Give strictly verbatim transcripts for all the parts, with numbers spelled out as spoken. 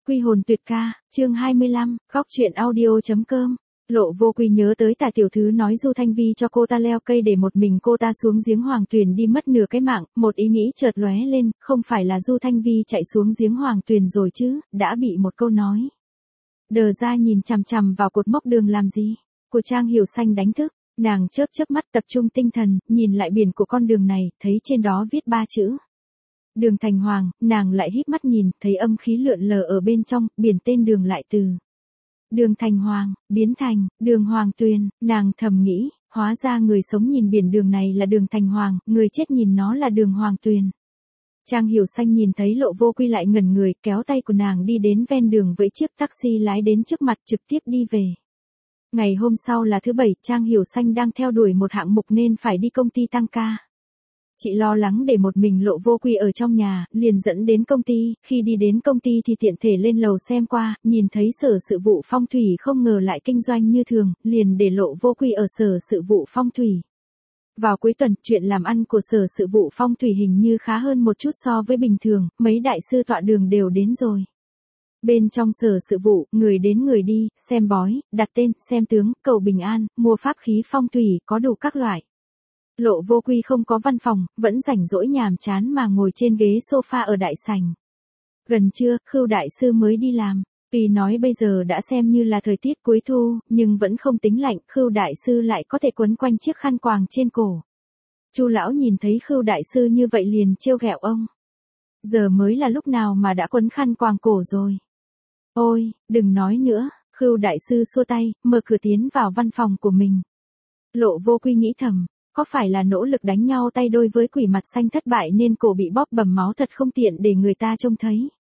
Quy hồn tuyệt ca, chương hai mươi lăm, góc truyện audio.com. Lộ Vô Quy nhớ tới Tả tiểu thư nói Du Thanh Vi cho cô ta leo cây để một mình cô ta xuống giếng Hoàng Tuyền đi mất nửa cái mạng, một ý nghĩ chợt lóe lên, không phải là Du Thanh Vi chạy xuống giếng Hoàng Tuyền rồi chứ, đã bị một câu nói. Đờ ra nhìn chằm chằm vào cột mốc đường làm gì, của Trang Hiểu Xanh đánh thức, nàng chớp chớp mắt tập trung tinh thần, nhìn lại biển của con đường này, thấy trên đó viết ba chữ. Đường Thành Hoàng, nàng lại híp mắt nhìn, thấy âm khí lượn lờ ở bên trong, biển tên đường lại từ Đường Thành Hoàng, biến thành, đường Hoàng Tuyền, nàng thầm nghĩ, hóa ra người sống nhìn biển đường này là đường Thành Hoàng, người chết nhìn nó là đường Hoàng Tuyền. Trang Hiểu Xanh nhìn thấy Lộ Vô Quy lại ngẩn người, kéo tay của nàng đi đến ven đường với chiếc taxi lái đến trước mặt trực tiếp đi về. Ngày hôm sau là thứ bảy, Trang Hiểu Xanh đang theo đuổi một hạng mục nên phải đi công ty tăng ca. Chị lo lắng để một mình Lộ Vô Quy ở trong nhà, liền dẫn đến công ty, khi đi đến công ty thì tiện thể lên lầu xem qua, nhìn thấy sở sự vụ phong thủy không ngờ lại kinh doanh như thường, liền để Lộ Vô Quy ở sở sự vụ phong thủy. Vào cuối tuần, chuyện làm ăn của sở sự vụ phong thủy hình như khá hơn một chút so với bình thường, mấy đại sư tọa đường đều đến rồi. Bên trong sở sự vụ, người đến người đi, xem bói, đặt tên, xem tướng, cầu bình an, mua pháp khí phong thủy, có đủ các loại. Lộ Vô Quy không có văn phòng, vẫn rảnh rỗi nhàm chán mà ngồi trên ghế sofa ở đại sảnh. Gần trưa, Khưu đại sư mới đi làm. Tuy nói bây giờ đã xem như là thời tiết cuối thu, nhưng vẫn không tính lạnh, Khưu đại sư lại có thể quấn quanh chiếc khăn quàng trên cổ. Chu lão nhìn thấy Khưu đại sư như vậy liền trêu ghẹo ông. Giờ mới là lúc nào mà đã quấn khăn quàng cổ rồi. Ôi, đừng nói nữa, Khưu đại sư xua tay, mở cửa tiến vào văn phòng của mình. Lộ Vô Quy nghĩ thầm. Có phải là nỗ lực đánh nhau tay đôi với quỷ mặt xanh thất bại nên cổ bị bóp bầm máu thật không tiện để người ta trông thấy.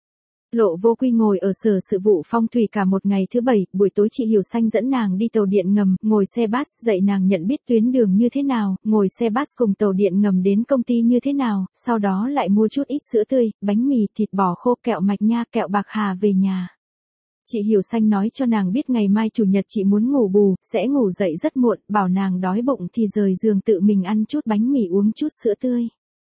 Lộ Vô Quy ngồi ở sở sự vụ phong thủy cả một ngày thứ bảy, buổi tối chị Hiểu Xanh dẫn nàng đi tàu điện ngầm, ngồi xe bus dạy nàng nhận biết tuyến đường như thế nào, ngồi xe bus cùng tàu điện ngầm đến công ty như thế nào, sau đó lại mua chút ít sữa tươi, bánh mì, thịt bò khô, kẹo mạch nha, kẹo bạc hà về nhà. Chị Hiểu Xanh nói cho nàng biết ngày mai chủ nhật chị muốn ngủ bù, sẽ ngủ dậy rất muộn, bảo nàng đói bụng thì rời giường tự mình ăn chút bánh mì uống chút sữa tươi.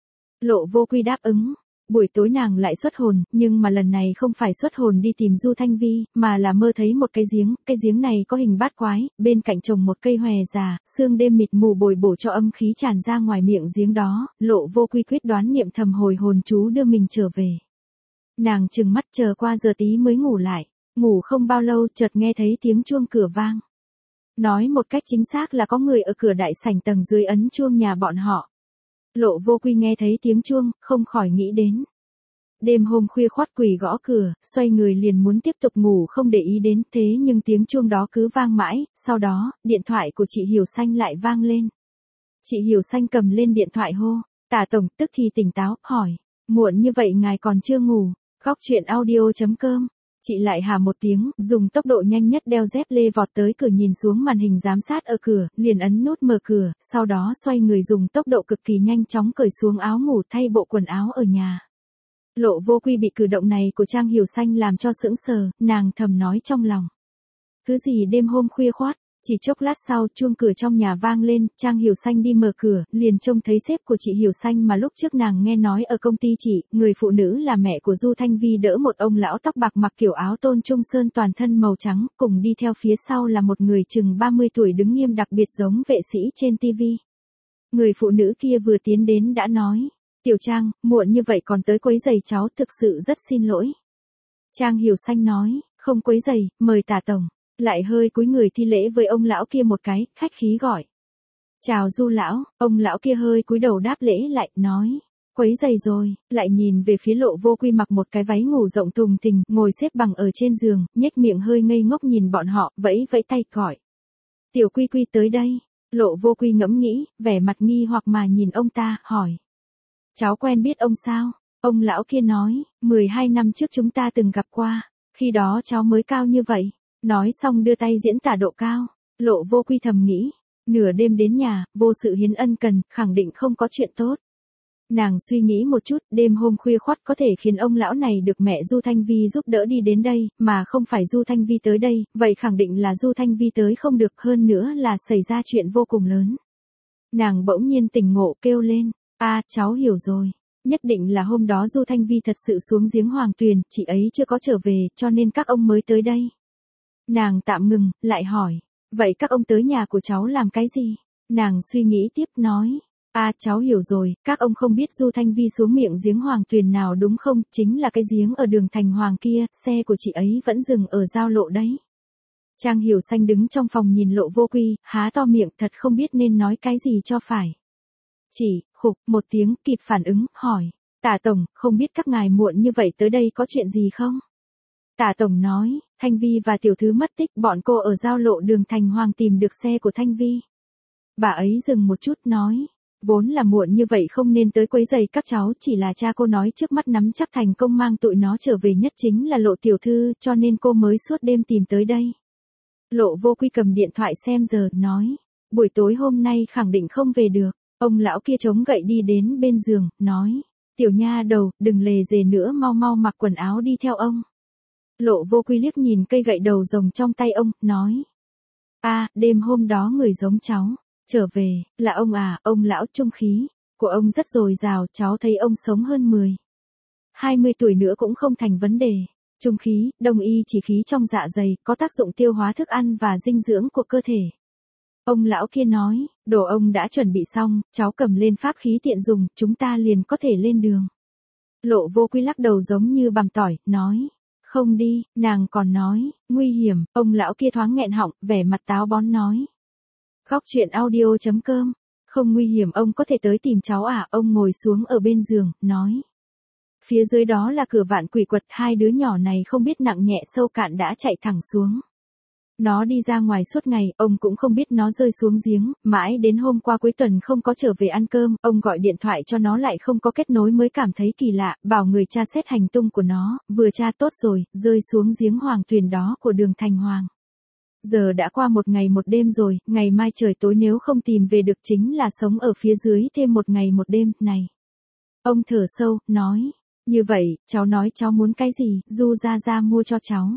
Lộ Vô Quy đáp ứng. Buổi tối nàng lại xuất hồn, nhưng mà lần này không phải xuất hồn đi tìm Du Thanh Vi, mà là mơ thấy một cái giếng, cái giếng này có hình bát quái, bên cạnh trồng một cây hòe già, sương đêm mịt mù bồi bổ cho âm khí tràn ra ngoài miệng giếng đó, Lộ Vô Quy quyết đoán niệm thầm hồi hồn chú đưa mình trở về. Nàng trừng mắt chờ qua giờ tí mới ngủ lại. Ngủ không bao lâu chợt nghe thấy tiếng chuông cửa vang. Nói một cách chính xác là có người ở cửa đại sảnh tầng dưới ấn chuông nhà bọn họ. Lộ Vô Quy nghe thấy tiếng chuông, không khỏi nghĩ đến. Đêm hôm khuya khoắt quỷ gõ cửa, xoay người liền muốn tiếp tục ngủ không để ý đến thế nhưng tiếng chuông đó cứ vang mãi, sau đó, điện thoại của chị Hiểu Xanh lại vang lên. Chị Hiểu Xanh cầm lên điện thoại hô, Tả tổng, tức thì tỉnh táo, hỏi, muộn như vậy ngài còn chưa ngủ, góc truyện audio.com. Chị lại hà một tiếng, dùng tốc độ nhanh nhất đeo dép lê vọt tới cửa nhìn xuống màn hình giám sát ở cửa, liền ấn nút mở cửa, sau đó xoay người dùng tốc độ cực kỳ nhanh chóng cởi xuống áo ngủ thay bộ quần áo ở nhà. Lộ Vô Quy bị cử động này của Trang Hiểu Xanh làm cho sững sờ, nàng thầm nói trong lòng. Cứ gì đêm hôm khuya khoát. Chỉ chốc lát sau, chuông cửa trong nhà vang lên, Trang Hiểu Xanh đi mở cửa, liền trông thấy sếp của chị Hiểu Xanh mà lúc trước nàng nghe nói ở công ty chị, người phụ nữ là mẹ của Du Thanh Vi đỡ một ông lão tóc bạc mặc kiểu áo tôn trung sơn toàn thân màu trắng, cùng đi theo phía sau là một người chừng ba mươi tuổi đứng nghiêm đặc biệt giống vệ sĩ trên tivi. Người phụ nữ kia vừa tiến đến đã nói, Tiểu Trang, muộn như vậy còn tới quấy giày cháu thực sự rất xin lỗi. Trang Hiểu Xanh nói, không quấy giày, mời Tả tổng. Lại hơi cúi người thi lễ với ông lão kia một cái, khách khí gọi. Chào Du lão, ông lão kia hơi cúi đầu đáp lễ lại, nói. Quấy giày rồi, lại nhìn về phía Lộ Vô Quy mặc một cái váy ngủ rộng thùng thình, ngồi xếp bằng ở trên giường, nhếch miệng hơi ngây ngốc nhìn bọn họ, vẫy vẫy tay gọi. Tiểu Quy Quy tới đây. Lộ Vô Quy ngẫm nghĩ, vẻ mặt nghi hoặc mà nhìn ông ta, hỏi. Cháu quen biết ông sao? Ông lão kia nói, mười hai năm trước chúng ta từng gặp qua, khi đó cháu mới cao như vậy. Nói xong đưa tay diễn tả độ cao. Lộ Vô Quy thầm nghĩ. Nửa đêm đến nhà, vô sự hiến ân cần, khẳng định không có chuyện tốt. Nàng suy nghĩ một chút, đêm hôm khuya khoắt có thể khiến ông lão này được mẹ Du Thanh Vi giúp đỡ đi đến đây, mà không phải Du Thanh Vi tới đây, vậy khẳng định là Du Thanh Vi tới không được, hơn nữa là xảy ra chuyện vô cùng lớn. Nàng bỗng nhiên tỉnh ngộ kêu lên. A, cháu hiểu rồi. Nhất định là hôm đó Du Thanh Vi thật sự xuống giếng Hoàng Tuyền, chị ấy chưa có trở về, cho nên các ông mới tới đây. Nàng tạm ngừng, lại hỏi, vậy các ông tới nhà của cháu làm cái gì? Nàng suy nghĩ tiếp nói, à cháu hiểu rồi, các ông không biết Du Thanh Vi xuống miệng giếng Hoàng Tuyền nào đúng không, chính là cái giếng ở đường Thành Hoàng kia, xe của chị ấy vẫn dừng ở giao lộ đấy. Trang Hiểu Xanh đứng trong phòng nhìn Lộ Vô Quy, há to miệng thật không biết nên nói cái gì cho phải. Chỉ, khục, một tiếng, kịp phản ứng, hỏi, Tả Tổng, không biết các ngài muộn như vậy tới đây có chuyện gì không? Tả Tổng nói, Thanh Vi và tiểu thư mất tích, bọn cô ở giao lộ đường Thành Hoàng tìm được xe của Thanh Vi. Bà ấy dừng một chút nói, vốn là muộn như vậy không nên tới quấy rầy các cháu, chỉ là cha cô nói trước mắt nắm chắc thành công mang tụi nó trở về nhất chính là Lộ tiểu thư, cho nên cô mới suốt đêm tìm tới đây. Lộ Vô Quy cầm điện thoại xem giờ, nói, buổi tối hôm nay khẳng định không về được. Ông lão kia chống gậy đi đến bên giường, nói, tiểu nha đầu, đừng lề dề nữa, mau mau mặc quần áo đi theo ông. Lộ Vô Quy liếc nhìn cây gậy đầu rồng trong tay ông, nói, a, đêm hôm đó người giống cháu, trở về, là ông à, ông lão trung khí, của ông rất dồi dào, cháu thấy ông sống hơn mười, hai mươi tuổi nữa cũng không thành vấn đề. Trung khí, đông y chỉ khí trong dạ dày, có tác dụng tiêu hóa thức ăn và dinh dưỡng của cơ thể. Ông lão kia nói, đồ ông đã chuẩn bị xong, cháu cầm lên pháp khí tiện dùng, chúng ta liền có thể lên đường. Lộ Vô Quy lắc đầu giống như bằm tỏi, nói, không đi, nàng còn nói, nguy hiểm, ông lão kia thoáng nghẹn họng, vẻ mặt táo bón nói. Góc truyện audio chấm com, không nguy hiểm, ông có thể tới tìm cháu à, ông ngồi xuống ở bên giường, nói. Phía dưới đó là cửa vạn quỷ quật, hai đứa nhỏ này không biết nặng nhẹ sâu cạn đã chạy thẳng xuống. Nó đi ra ngoài suốt ngày, ông cũng không biết nó rơi xuống giếng, mãi đến hôm qua cuối tuần không có trở về ăn cơm, ông gọi điện thoại cho nó lại không có kết nối mới cảm thấy kỳ lạ, bảo người tra xét hành tung của nó, vừa tra tốt rồi, rơi xuống giếng Hoàng Tuyền đó của đường Thành Hoàng. Giờ đã qua một ngày một đêm rồi, ngày mai trời tối nếu không tìm về được chính là sống ở phía dưới thêm một ngày một đêm, này. Ông thở sâu, nói, như vậy, cháu nói cháu muốn cái gì, Du ra ra mua cho cháu.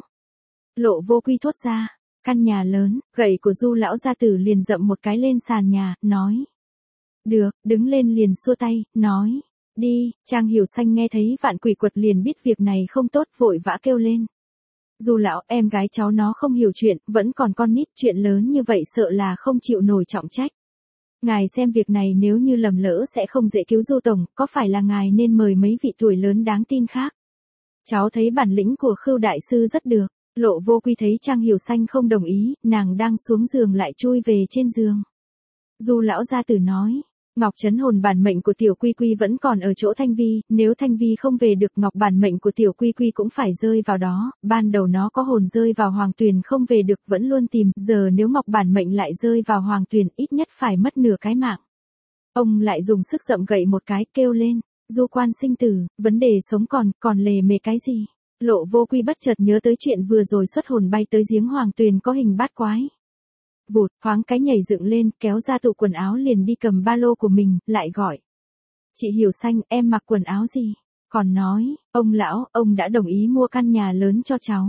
Lộ Vô Quy thốt ra. Căn nhà lớn, gậy của Du lão gia tử liền dậm một cái lên sàn nhà, nói. Được, đứng lên liền xua tay, nói. Đi, Trang Hiểu Xanh nghe thấy vạn quỷ quật liền biết việc này không tốt, vội vã kêu lên. Du lão, em gái cháu nó không hiểu chuyện, vẫn còn con nít, chuyện lớn như vậy sợ là không chịu nổi trọng trách. Ngài xem việc này nếu như lầm lỡ sẽ không dễ cứu Du tổng, có phải là ngài nên mời mấy vị tuổi lớn đáng tin khác. Cháu thấy bản lĩnh của Khưu đại sư rất được. Lộ Vô Quy thấy Trang Hiểu Xanh không đồng ý, nàng đang xuống giường lại chui về trên giường. Du lão gia tử nói, Ngọc Trấn hồn bản mệnh của tiểu Quy Quy vẫn còn ở chỗ Thanh Vi, nếu Thanh Vi không về được Ngọc bản mệnh của tiểu Quy Quy cũng phải rơi vào đó, ban đầu nó có hồn rơi vào Hoàng Tuyền không về được vẫn luôn tìm, giờ nếu Ngọc bản mệnh lại rơi vào Hoàng Tuyền ít nhất phải mất nửa cái mạng. Ông lại dùng sức dậm gậy một cái kêu lên, Du quan sinh tử, vấn đề sống còn, còn lề mề cái gì? Lộ Vô Quy bất chợt nhớ tới chuyện vừa rồi xuất hồn bay tới giếng Hoàng Tuyền có hình bát quái. Vụt, thoáng cái nhảy dựng lên, kéo ra tủ quần áo liền đi cầm ba lô của mình, lại gọi. Chị Hiểu Xanh, em mặc quần áo gì? Còn nói, ông lão, ông đã đồng ý mua căn nhà lớn cho cháu.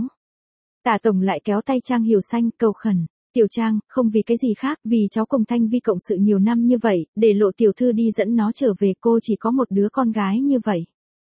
Tả Tổng lại kéo tay Trang Hiểu Xanh, cầu khẩn. Tiểu Trang, không vì cái gì khác, vì cháu cùng Thanh Vi cộng sự nhiều năm như vậy, để Lộ tiểu thư đi dẫn nó trở về, cô chỉ có một đứa con gái như vậy.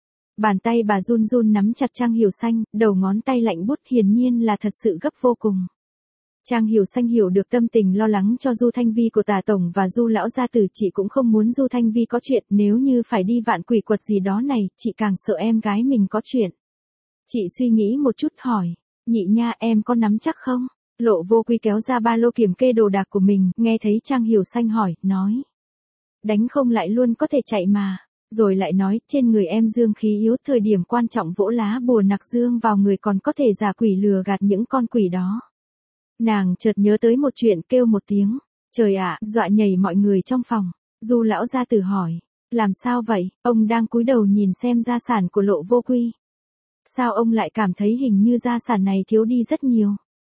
Bàn tay bà run run nắm chặt Trang Hiểu Xanh, đầu ngón tay lạnh buốt hiển nhiên là thật sự gấp vô cùng. Trang Hiểu Xanh hiểu được tâm tình lo lắng cho Du Thanh Vi của Tả Tổng và Du lão gia tử, chị cũng không muốn Du Thanh Vi có chuyện, nếu như phải đi vạn quỷ quật gì đó này, chị càng sợ em gái mình có chuyện. Chị suy nghĩ một chút hỏi, nhị nha em có nắm chắc không? Lộ Vô Quy kéo ra ba lô kiểm kê đồ đạc của mình, nghe thấy Trang Hiểu Xanh hỏi, nói. Đánh không lại luôn có thể chạy mà. Rồi lại nói, trên người em dương khí yếu, thời điểm quan trọng vỗ lá bùa nặc dương vào người còn có thể giả quỷ lừa gạt những con quỷ đó. Nàng chợt nhớ tới một chuyện kêu một tiếng. Trời ạ, dọa nhảy mọi người trong phòng. Du lão gia tử hỏi. Làm sao vậy? Ông đang cúi đầu nhìn xem gia sản của Lộ Vô Quy. Sao ông lại cảm thấy hình như gia sản này thiếu đi rất nhiều?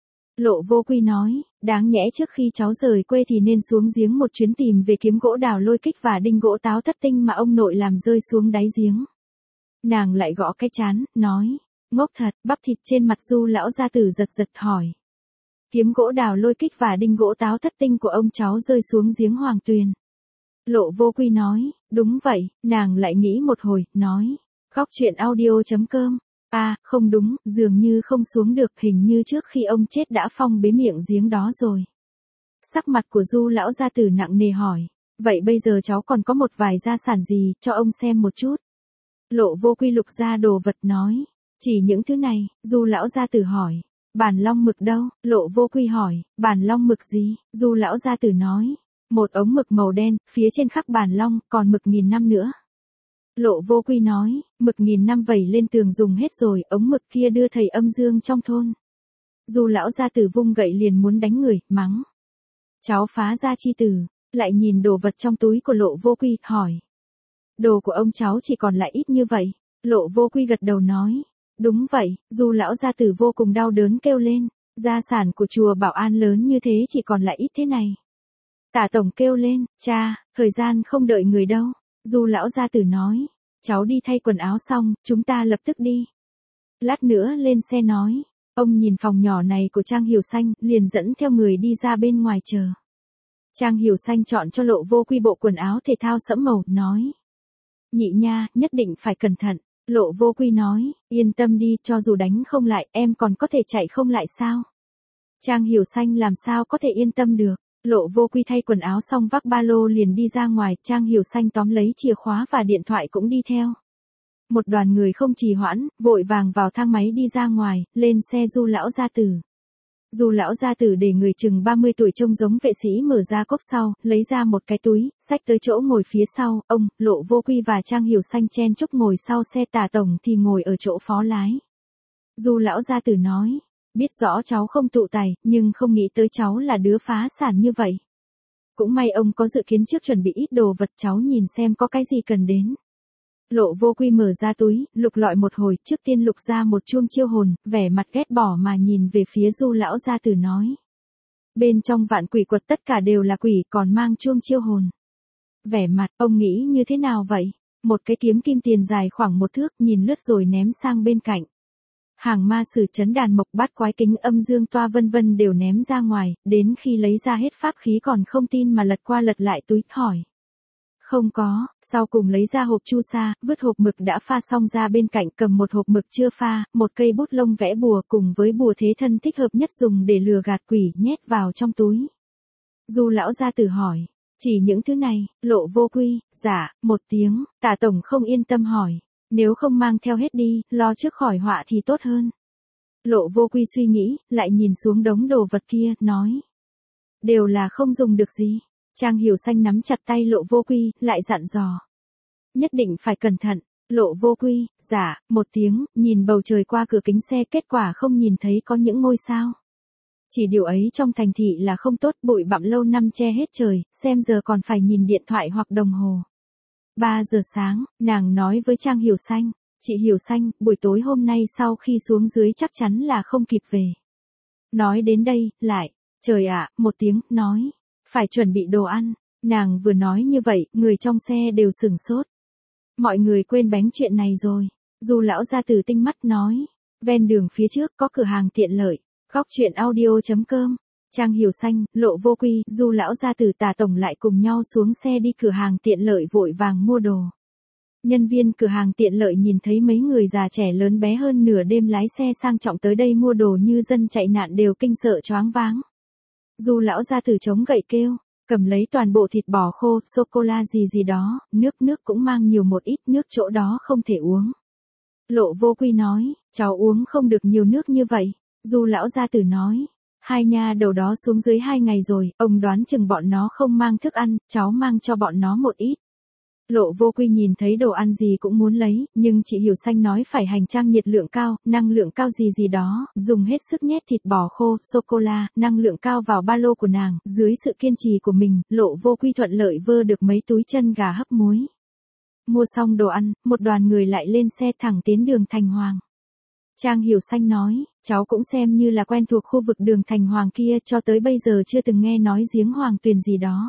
Lộ Vô Quy nói, đáng nhẽ trước khi cháu rời quê thì nên xuống giếng một chuyến tìm về kiếm gỗ đào lôi kích và đinh gỗ táo thất tinh mà ông nội làm rơi xuống đáy giếng. Nàng lại gõ cái chán, nói, ngốc thật, bắp thịt trên mặt Du lão gia tử giật giật hỏi. Kiếm gỗ đào lôi kích và đinh gỗ táo thất tinh của ông cháu rơi xuống giếng Hoàng Tuyền. Lộ Vô Quy nói, đúng vậy, nàng lại nghĩ một hồi, nói, khóc chuyện audio.com, à, không đúng, dường như không xuống được, hình như trước khi ông chết đã phong bế miệng giếng đó rồi. Sắc mặt của Du lão gia tử nặng nề hỏi, vậy bây giờ cháu còn có một vài gia sản gì, cho ông xem một chút. Lộ Vô Quy lục ra đồ vật nói, chỉ những thứ này. Du lão gia tử hỏi, bản long mực đâu? Lộ Vô Quy hỏi, bản long mực gì? Du lão gia tử nói, một ống mực màu đen, phía trên khắc bản long, còn mực nghìn năm nữa. Lộ Vô Quy nói, mực nghìn năm vẩy lên tường dùng hết rồi, ống mực kia đưa thầy âm dương trong thôn. Du lão gia tử vung gậy liền muốn đánh người, mắng. Cháu phá gia chi tử, lại nhìn đồ vật trong túi của Lộ Vô Quy, hỏi. Đồ của ông cháu chỉ còn lại ít như vậy. Lộ Vô Quy gật đầu nói, đúng vậy. Du lão gia tử vô cùng đau đớn kêu lên, gia sản của chùa Bảo An lớn như thế chỉ còn lại ít thế này. Tả tổng kêu lên, cha, thời gian không đợi người đâu. Du lão gia tử nói, cháu đi thay quần áo xong, chúng ta lập tức đi. Lát nữa lên xe nói, ông nhìn phòng nhỏ này của Trang Hiểu Xanh, liền dẫn theo người đi ra bên ngoài chờ. Trang Hiểu Xanh chọn cho Lộ Vô Quy bộ quần áo thể thao sẫm màu, nói. Nhị nha, nhất định phải cẩn thận. Lộ Vô Quy nói, yên tâm đi, cho dù đánh không lại, em còn có thể chạy không lại sao? Trang Hiểu Xanh làm sao có thể yên tâm được. Lộ Vô Quy thay quần áo xong vác ba lô liền đi ra ngoài, Trang Hiểu Xanh tóm lấy chìa khóa và điện thoại cũng đi theo. Một đoàn người không trì hoãn, vội vàng vào thang máy đi ra ngoài, lên xe Du lão gia tử. Du lão gia tử để người chừng ba mươi tuổi trông giống vệ sĩ mở ra cốp sau, lấy ra một cái túi, xách tới chỗ ngồi phía sau, ông, Lộ Vô Quy và Trang Hiểu Xanh chen chúc ngồi sau xe, Tả tổng thì ngồi ở chỗ phó lái. Du lão gia tử nói, biết rõ cháu không tụ tài, nhưng không nghĩ tới cháu là đứa phá sản như vậy. Cũng may ông có dự kiến trước chuẩn bị ít đồ vật, cháu nhìn xem có cái gì cần đến. Lộ Vô Quy mở ra túi, lục lọi một hồi, trước tiên lục ra một chuông chiêu hồn, vẻ mặt ghét bỏ mà nhìn về phía Du lão gia tử nói. Bên trong vạn quỷ quật tất cả đều là quỷ, còn mang chuông chiêu hồn. Vẻ mặt, ông nghĩ như thế nào vậy? Một cái kiếm kim tiền dài khoảng một thước, nhìn lướt rồi ném sang bên cạnh. Hàng ma sử chấn đàn mộc bát quái kính âm dương toa vân vân đều ném ra ngoài, đến khi lấy ra hết pháp khí còn không tin mà lật qua lật lại túi, hỏi. Không có, sau cùng lấy ra hộp chu sa, vứt hộp mực đã pha xong ra bên cạnh, cầm một hộp mực chưa pha, một cây bút lông vẽ bùa cùng với bùa thế thân thích hợp nhất dùng để lừa gạt quỷ, nhét vào trong túi. Du lão gia tử hỏi, chỉ những thứ này? Lộ Vô Quy, dạ, một tiếng. Tả tổng không yên tâm hỏi, nếu không mang theo hết đi, lo trước khỏi họa thì tốt hơn. Lộ Vô Quy suy nghĩ, lại nhìn xuống đống đồ vật kia, nói. Đều là không dùng được gì. Trang Hiểu Xanh nắm chặt tay Lộ Vô Quy, lại dặn dò. Nhất định phải cẩn thận. Lộ Vô Quy, dạ, một tiếng, nhìn bầu trời qua cửa kính xe, kết quả không nhìn thấy có những ngôi sao. Chỉ điều ấy trong thành thị là không tốt, bụi bặm lâu năm che hết trời, xem giờ còn phải nhìn điện thoại hoặc đồng hồ. ba giờ sáng, nàng nói với Trang Hiểu Xanh, chị Hiểu Xanh, buổi tối hôm nay sau khi xuống dưới chắc chắn là không kịp về. Nói đến đây, lại, trời ạ, một tiếng, nói. Phải chuẩn bị đồ ăn. Nàng vừa nói như vậy, người trong xe đều sửng sốt. Mọi người quên bánh chuyện này rồi. Du lão gia tử tinh mắt nói. Ven đường phía trước có cửa hàng tiện lợi. Khóc chuyện audio.com. Trang Hiểu Xanh, Lộ Vô Quy, Du lão gia tử, Tả tổng lại cùng nhau xuống xe đi cửa hàng tiện lợi vội vàng mua đồ. Nhân viên cửa hàng tiện lợi nhìn thấy mấy người già trẻ lớn bé hơn nửa đêm lái xe sang trọng tới đây mua đồ như dân chạy nạn đều kinh sợ choáng váng. Du lão gia tử chống gậy kêu, cầm lấy toàn bộ thịt bò khô, sô-cô-la gì gì đó, nước nước cũng mang nhiều một ít, nước chỗ đó không thể uống. Lộ Vô Quy nói, cháu uống không được nhiều nước như vậy. Du lão gia tử nói, hai nha đầu đó xuống dưới hai ngày rồi, ông đoán chừng bọn nó không mang thức ăn, cháu mang cho bọn nó một ít. Lộ Vô Quy nhìn thấy đồ ăn gì cũng muốn lấy, nhưng chị Hiểu Xanh nói phải hành trang nhiệt lượng cao, năng lượng cao gì gì đó, dùng hết sức nhét thịt bò khô, sô-cô-la, năng lượng cao vào ba lô của nàng, dưới sự kiên trì của mình, Lộ Vô Quy thuận lợi vơ được mấy túi chân gà hấp muối. Mua xong đồ ăn, một đoàn người lại lên xe thẳng tiến đường Thành Hoàng. Trang Hiểu Xanh nói, cháu cũng xem như là quen thuộc khu vực đường Thành Hoàng kia, cho tới bây giờ chưa từng nghe nói giếng Hoàng Tuyền gì đó.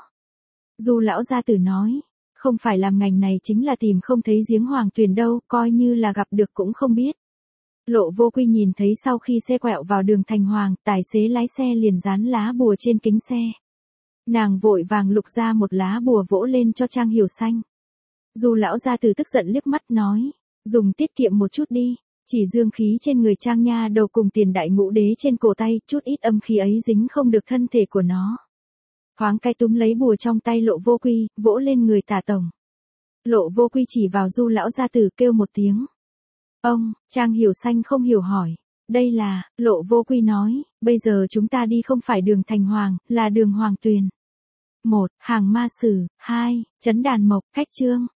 Du lão gia tử nói, không phải làm ngành này chính là tìm không thấy giếng Hoàng Tuyền đâu, coi như là gặp được cũng không biết. Lộ Vô Quy nhìn thấy sau khi xe quẹo vào đường Thành Hoàng, tài xế lái xe liền dán lá bùa trên kính xe. Nàng vội vàng lục ra một lá bùa vỗ lên cho Trang Hiểu Xanh. Du lão gia tử tức giận liếc mắt nói, dùng tiết kiệm một chút đi, chỉ dương khí trên người Trang nha đầu cùng tiền đại ngũ đế trên cổ tay, chút ít âm khí ấy dính không được thân thể của nó. Thoáng cái túm lấy bùa trong tay Lộ Vô Quy, vỗ lên người Tả tổng. Lộ Vô Quy chỉ vào Du lão gia tử kêu một tiếng. Ông, Trang Hiểu Xanh không hiểu hỏi. Đây là, Lộ Vô Quy nói, bây giờ chúng ta đi không phải đường Thành Hoàng, là đường Hoàng Tuyền. một. Hàng ma sử, hai. Trấn đàn mộc, khách trương.